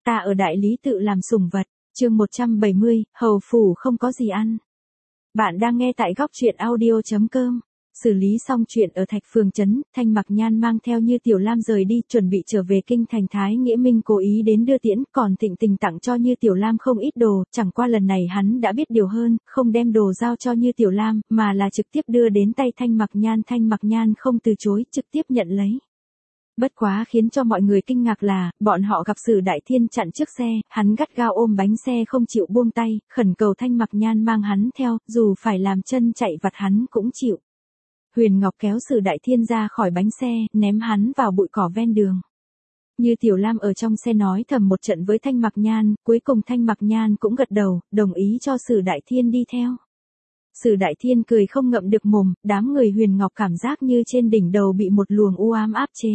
ta ở đại lý tự làm sủng vật, chương 170, hầu phủ không có gì ăn. Bạn đang nghe tại góc truyện audio.com. Xử lý xong chuyện ở Thạch Phường Trấn, Thanh Mặc Nhan mang theo Như Tiểu Lam rời đi, chuẩn bị trở về kinh thành. Thái Nghĩa Minh cố ý đến đưa tiễn, còn Thịnh Tình tặng cho Như Tiểu Lam không ít đồ, chẳng qua lần này hắn đã biết điều hơn, không đem đồ giao cho Như Tiểu Lam, mà là trực tiếp đưa đến tay Thanh Mặc Nhan. Thanh Mặc Nhan không từ chối, trực tiếp nhận lấy. Bất quá khiến cho mọi người kinh ngạc là, bọn họ gặp Sử Đại Thiên chặn trước xe, hắn gắt gao ôm bánh xe không chịu buông tay, khẩn cầu Thanh Mặc Nhan mang hắn theo, dù phải làm chân chạy vặt hắn cũng chịu. Huyền Ngọc kéo Sử Đại Thiên ra khỏi bánh xe, ném hắn vào bụi cỏ ven đường. Như Tiểu Lam ở trong xe nói thầm một trận với Thanh Mặc Nhan, cuối cùng Thanh Mặc Nhan cũng gật đầu, đồng ý cho Sử Đại Thiên đi theo. Sử Đại Thiên cười không ngậm được mồm, đám người Huyền Ngọc cảm giác như trên đỉnh đầu bị một luồng u ám áp chế.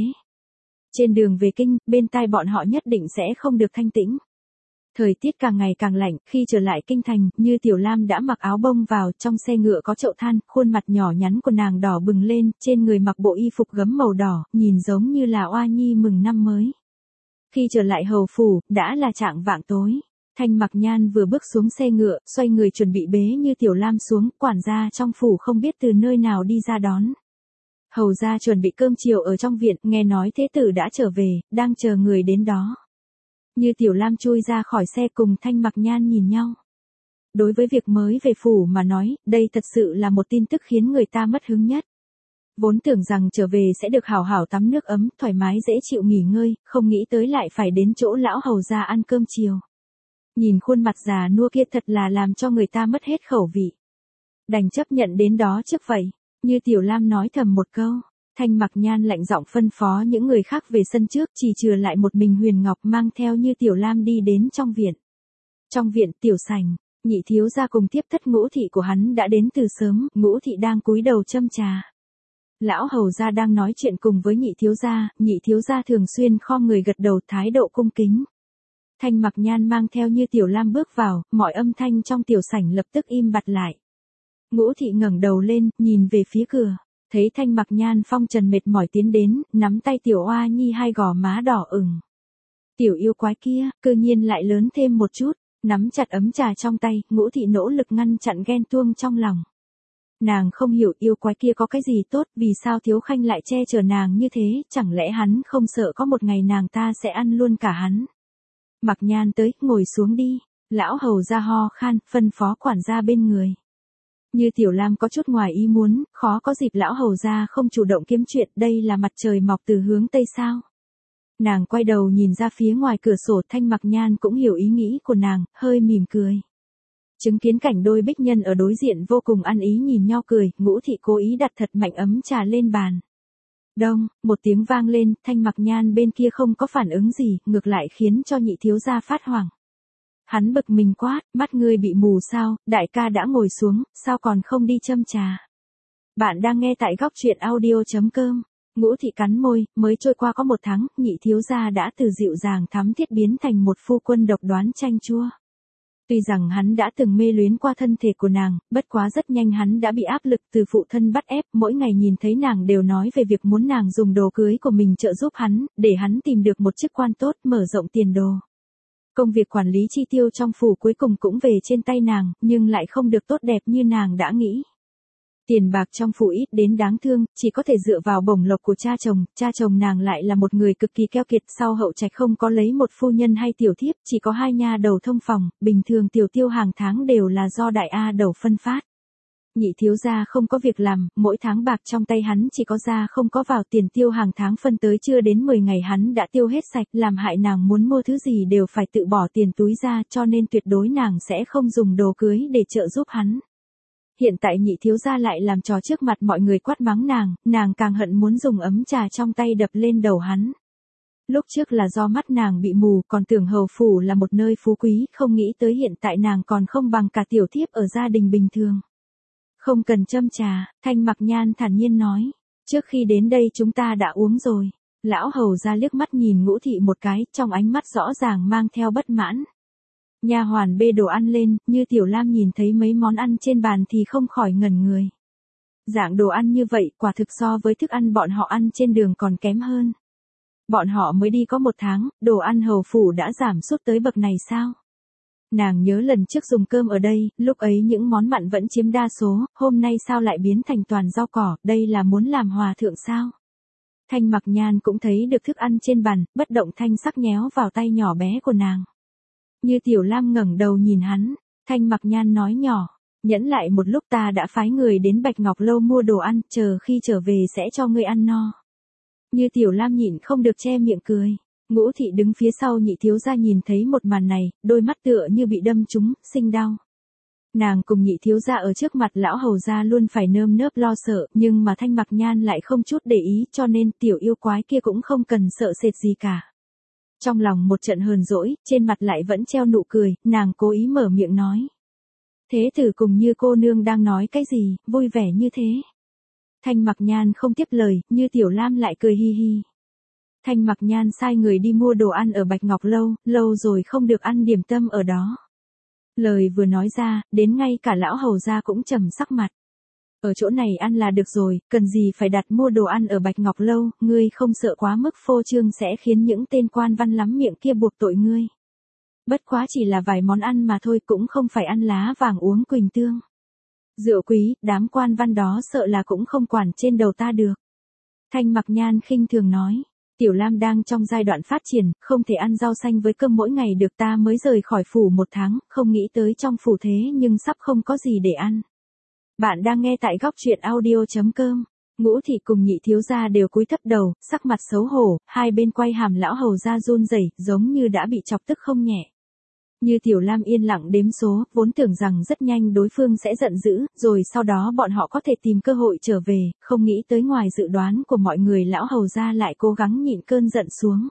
Trên đường về kinh, bên tai bọn họ nhất định sẽ không được thanh tĩnh. Thời tiết càng ngày càng lạnh, khi trở lại kinh thành, Như Tiểu Lam đã mặc áo bông vào, trong xe ngựa có chậu than, khuôn mặt nhỏ nhắn của nàng đỏ bừng lên, trên người mặc bộ y phục gấm màu đỏ, nhìn giống như là oa nhi mừng năm mới. Khi trở lại hầu phủ, đã là chạng vạng tối. Thanh Mặc Nhan vừa bước xuống xe ngựa, xoay người chuẩn bị bế Như Tiểu Lam xuống, quản gia trong phủ không biết từ nơi nào đi ra đón. Hầu gia chuẩn bị cơm chiều ở trong viện, nghe nói thế tử đã trở về, đang chờ người đến đó. Như Tiểu Lam chui ra khỏi xe cùng Thanh Mặc Nhan nhìn nhau. Đối với việc mới về phủ mà nói, đây thật sự là một tin tức khiến người ta mất hứng nhất. Vốn tưởng rằng trở về sẽ được hào hào tắm nước ấm, thoải mái dễ chịu nghỉ ngơi, không nghĩ tới lại phải đến chỗ lão hầu gia ăn cơm chiều. Nhìn khuôn mặt già nua kia thật là làm cho người ta mất hết khẩu vị. Đành chấp nhận đến đó trước vậy. Như Tiểu Lam nói thầm một câu, Thanh Mặc Nhan lạnh giọng phân phó những người khác về sân trước, chỉ chừa lại một mình Huyền Ngọc mang theo Như Tiểu Lam đi đến trong viện. Trong viện tiểu sảnh, Nhị thiếu gia cùng tiếp thất Ngũ thị của hắn đã đến từ sớm, Ngũ thị đang cúi đầu châm trà. Lão hầu gia đang nói chuyện cùng với Nhị thiếu gia thường xuyên khom người gật đầu, thái độ cung kính. Thanh Mặc Nhan mang theo Như Tiểu Lam bước vào, mọi âm thanh trong tiểu sảnh lập tức im bặt lại. Ngũ thị ngẩng đầu lên, nhìn về phía cửa, thấy Thanh Mặc Nhan phong trần mệt mỏi tiến đến, nắm tay tiểu oa nhi hai gò má đỏ ửng. Tiểu yêu quái kia, cơ nhiên lại lớn thêm một chút, nắm chặt ấm trà trong tay, Ngũ thị nỗ lực ngăn chặn ghen tuông trong lòng. Nàng không hiểu yêu quái kia có cái gì tốt, vì sao Thiếu Khanh lại che chở nàng như thế, chẳng lẽ hắn không sợ có một ngày nàng ta sẽ ăn luôn cả hắn. Mặc Nhan tới, ngồi xuống đi, lão hầu gia ho khan, phân phó quản gia bên người. Như Tiểu Lam có chút ngoài ý muốn, khó có dịp lão hầu gia không chủ động kiếm chuyện, đây là mặt trời mọc từ hướng Tây sao. Nàng quay đầu nhìn ra phía ngoài cửa sổ, Thanh Mặc Nhan cũng hiểu ý nghĩ của nàng, hơi mỉm cười. Chứng kiến cảnh đôi bích nhân ở đối diện vô cùng ăn ý nhìn nhau cười, Ngũ thị cố ý đặt thật mạnh ấm trà lên bàn. Đông, một tiếng vang lên, Thanh Mặc Nhan bên kia không có phản ứng gì, ngược lại khiến cho Nhị thiếu gia phát hoảng. Hắn bực mình quát, mắt ngươi bị mù sao, đại ca đã ngồi xuống, sao còn không đi châm trà. Bạn đang nghe tại góc truyện audio.com. Ngũ thị cắn môi, mới trôi qua có 1 tháng, Nhị thiếu gia đã từ dịu dàng thắm thiết biến thành một phu quân độc đoán chanh chua. Tuy rằng hắn đã từng mê luyến qua thân thể của nàng, bất quá rất nhanh hắn đã bị áp lực từ phụ thân bắt ép, mỗi ngày nhìn thấy nàng đều nói về việc muốn nàng dùng đồ cưới của mình trợ giúp hắn, để hắn tìm được một chức quan tốt, mở rộng tiền đồ. Công việc quản lý chi tiêu trong phủ cuối cùng cũng về trên tay nàng, nhưng lại không được tốt đẹp như nàng đã nghĩ. Tiền bạc trong phủ ít đến đáng thương, chỉ có thể dựa vào bổng lộc của cha chồng nàng lại là một người cực kỳ keo kiệt, sau hậu trạch không có lấy một phu nhân hay tiểu thiếp, chỉ có 2 nha đầu thông phòng, bình thường tiểu tiêu hàng tháng đều là do đại A đầu phân phát. Nhị thiếu gia không có việc làm, mỗi tháng bạc trong tay hắn chỉ có ra không có vào, tiền tiêu hàng tháng phân tới chưa đến 10 ngày hắn đã tiêu hết sạch, làm hại nàng muốn mua thứ gì đều phải tự bỏ tiền túi ra, cho nên tuyệt đối nàng sẽ không dùng đồ cưới để trợ giúp hắn. Hiện tại Nhị thiếu gia lại làm trò trước mặt mọi người quát mắng nàng càng hận muốn dùng ấm trà trong tay đập lên đầu hắn. Lúc trước là do mắt nàng bị mù, còn tưởng hầu phủ là một nơi phú quý, không nghĩ tới hiện tại nàng còn không bằng cả tiểu thiếp ở gia đình bình thường. Không cần châm trà, Thanh Mặc Nhan thản nhiên nói, trước khi đến đây chúng ta đã uống rồi. Lão hầu gia liếc mắt nhìn Ngũ thị một cái, trong ánh mắt rõ ràng mang theo bất mãn. Nha hoàn bê đồ ăn lên, Như Tiểu Lam nhìn thấy mấy món ăn trên bàn thì không khỏi ngẩn người. Dạng đồ ăn như vậy quả thực so với thức ăn bọn họ ăn trên đường còn kém hơn. Bọn họ mới đi có 1 tháng, đồ ăn hầu phủ đã giảm sút tới bậc này sao? Nàng nhớ lần trước dùng cơm ở đây, lúc ấy những món mặn vẫn chiếm đa số, hôm nay sao lại biến thành toàn rau cỏ, đây là muốn làm hòa thượng sao? Thanh Mặc Nhan cũng thấy được thức ăn trên bàn, bất động thanh sắc nhéo vào tay nhỏ bé của nàng. Như Tiểu Lam ngẩng đầu nhìn hắn, Thanh Mặc Nhan nói nhỏ, nhẫn lại một lúc, ta đã phái người đến Bạch Ngọc Lâu mua đồ ăn, chờ khi trở về sẽ cho ngươi ăn no. Như Tiểu Lam nhịn không được che miệng cười. Ngũ thị đứng phía sau nhị thiếu gia nhìn thấy một màn này, đôi mắt tựa như bị đâm trúng, sinh đau. Nàng cùng nhị thiếu gia ở trước mặt lão hầu gia luôn phải nơm nớp lo sợ, nhưng mà Thanh Mặc Nhan lại không chút để ý, cho nên tiểu yêu quái kia cũng không cần sợ sệt gì cả. Trong lòng một trận hờn dỗi, trên mặt lại vẫn treo nụ cười, nàng cố ý mở miệng nói. Thế tử cùng Như cô nương đang nói cái gì, vui vẻ như thế. Thanh Mặc Nhan không tiếp lời, Như Tiểu Lam lại cười hi hi. Thanh Mặc Nhan sai người đi mua đồ ăn ở Bạch Ngọc Lâu, lâu rồi không được ăn điểm tâm ở đó. Lời vừa nói ra, đến ngay cả lão hầu gia cũng trầm sắc mặt. Ở chỗ này ăn là được rồi, cần gì phải đặt mua đồ ăn ở Bạch Ngọc Lâu, ngươi không sợ quá mức phô trương sẽ khiến những tên quan văn lắm miệng kia buộc tội ngươi. Bất quá chỉ là vài món ăn mà thôi, cũng không phải ăn lá vàng uống quỳnh tương. Rượu quý, đám quan văn đó sợ là cũng không quản trên đầu ta được. Thanh Mặc Nhan khinh thường nói. Tiểu Lam đang trong giai đoạn phát triển, không thể ăn rau xanh với cơm mỗi ngày được, ta mới rời khỏi phủ 1 tháng, không nghĩ tới trong phủ thế nhưng sắp không có gì để ăn. Bạn đang nghe tại góc truyện audio.com. Ngũ thị cùng nhị thiếu gia đều cúi thấp đầu, sắc mặt xấu hổ, hai bên quay hàm lão hầu gia run rẩy, giống như đã bị chọc tức không nhẹ. Như Tiểu Lam yên lặng đếm số, vốn tưởng rằng rất nhanh đối phương sẽ giận dữ, rồi sau đó bọn họ có thể tìm cơ hội trở về, không nghĩ tới ngoài dự đoán của mọi người lão hầu gia lại cố gắng nhịn cơn giận xuống.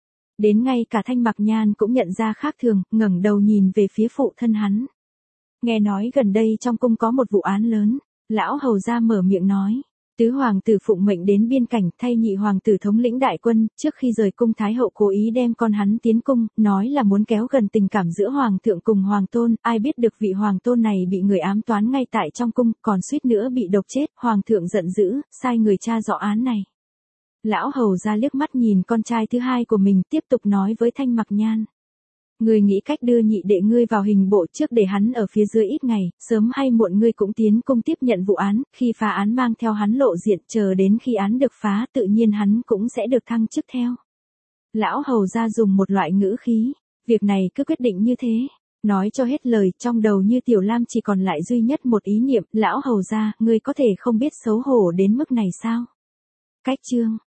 Đến ngay cả Thanh Mặc Nhan cũng nhận ra khác thường, ngẩng đầu nhìn về phía phụ thân hắn. Nghe nói gần đây trong cung có một vụ án lớn, lão hầu gia mở miệng nói. Tứ hoàng tử phụng mệnh đến biên cảnh thay nhị hoàng tử thống lĩnh đại quân, trước khi rời cung thái hậu cố ý đem con hắn tiến cung, nói là muốn kéo gần tình cảm giữa hoàng thượng cùng hoàng tôn, ai biết được vị hoàng tôn này bị người ám toán ngay tại trong cung, còn suýt nữa bị độc chết, hoàng thượng giận dữ, sai người tra rõ án này. Lão hầu ra liếc mắt nhìn con trai thứ hai của mình, tiếp tục nói với Thanh Mặc Nhan. Ngươi nghĩ cách đưa nhị đệ ngươi vào hình bộ trước để hắn ở phía dưới ít ngày, sớm hay muộn ngươi cũng tiến cung tiếp nhận vụ án, khi phá án mang theo hắn lộ diện, chờ đến khi án được phá tự nhiên hắn cũng sẽ được thăng chức theo. Lão hầu ra dùng một loại ngữ khí, việc này cứ quyết định như thế. Nói cho hết lời, trong đầu Như Tiểu Lam chỉ còn lại duy nhất một ý niệm, lão hầu ra, ngươi có thể không biết xấu hổ đến mức này sao? Cách chương